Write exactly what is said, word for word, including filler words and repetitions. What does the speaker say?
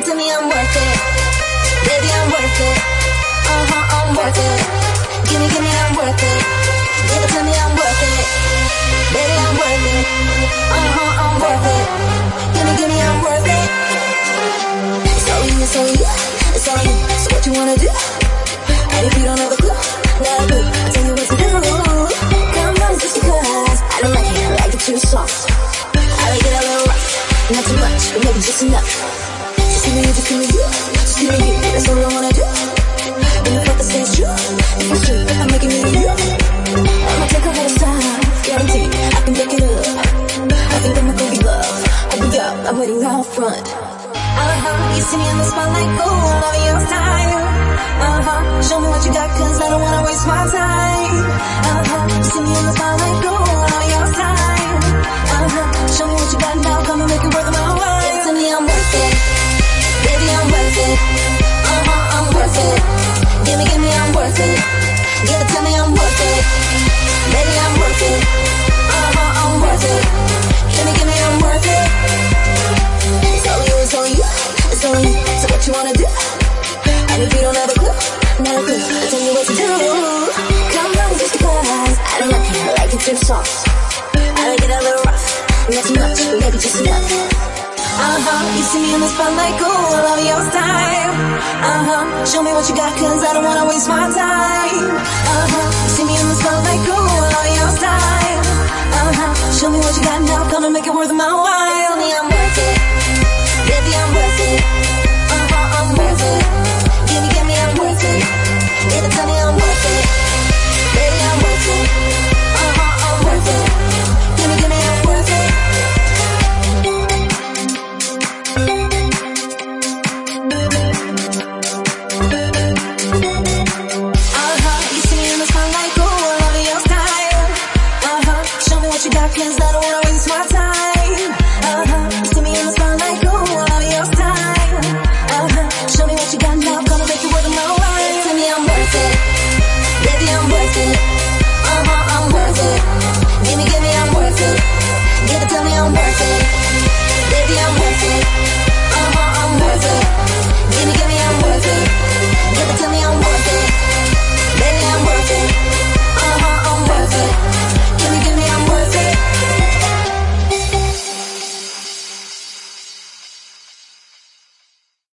it to me, I'm worth it. Baby, I'm worth it. Uh-huh, I'm worth it. Give me, give me, I'm worth it. Give it to me, I'm worth it. Baby, I'm worth it. Uh-huh, I'm worth it. Give me, give me, I'm worth it. It's all you, it's all you, it's all you. So what you wanna do? And if you don't have a clue, not a clue, I'll tell you what to do. Come on, just because I don't like it, I like it too soft. I like it a little rough, not too much, but maybe just enough. Just give me you, just give me you, just give me you. That's all I wanna do. And if what they say is true, if it's true, I'm making me you. I'ma take a little time, guarantee I can pick it up. I think I'm gonna be love. Open up, I'm waiting out front. Uh-huh, you see me in the spotlight, go, I love your style. Uh-huh, show me what you got, cause I don't wanna waste my time. Uh-huh, you see me in the spotlight, go, I love your style. Uh-huh, show me what you got now, come and make it worth my while. Give it to me, I'm worth it. Baby, I'm worth it. Uh-huh, I'm worth it. Give me, give me, I'm worth it. Give it to me, I'm worth it. Baby, I'm worth it. Uh-huh, I'm worth it. Give me, give me, I'm worth it. It's all you, it's all you, it's all you. So what you wanna do? And if you don't have a clue, not a clue, I'll tell you what to do. Come on, just because I don't like it, I like it too soft. I like it a little rough, not too much, but maybe just enough. Uh-huh, you see me in the spotlight, go, I love your style. Uh-huh, show me what you got, cause I don't wanna waste my time. Uh-huh, you see me in the spotlight, go, I love your style. Uh-huh, show me what you got now, come and make it worth my while. Tell me I'm worth it. Baby, I'm worth it. Uh-huh, I'm worth it. Give me, give me, I'm worth it. Give it to me, I'm worth it. Baby, I'm worth it. Uh-huh, I'm worth it. Give me, give me, I'm worth it. Uh-huh, you see me in the spotlight, go, I love your style. Uh-huh, show me what you got, cause I don't wanna waste my time. Uh-huh, you see me in the spotlight, go, I love your style. Uh-huh, show me what you got now, gonna make it worth my while. Tell me I'm worth it. Baby, I'm worth it. Uh-huh, I'm worth it. Give me, give me, I'm worth it. Give it to me, I'm worth it. Baby, I'm worth it.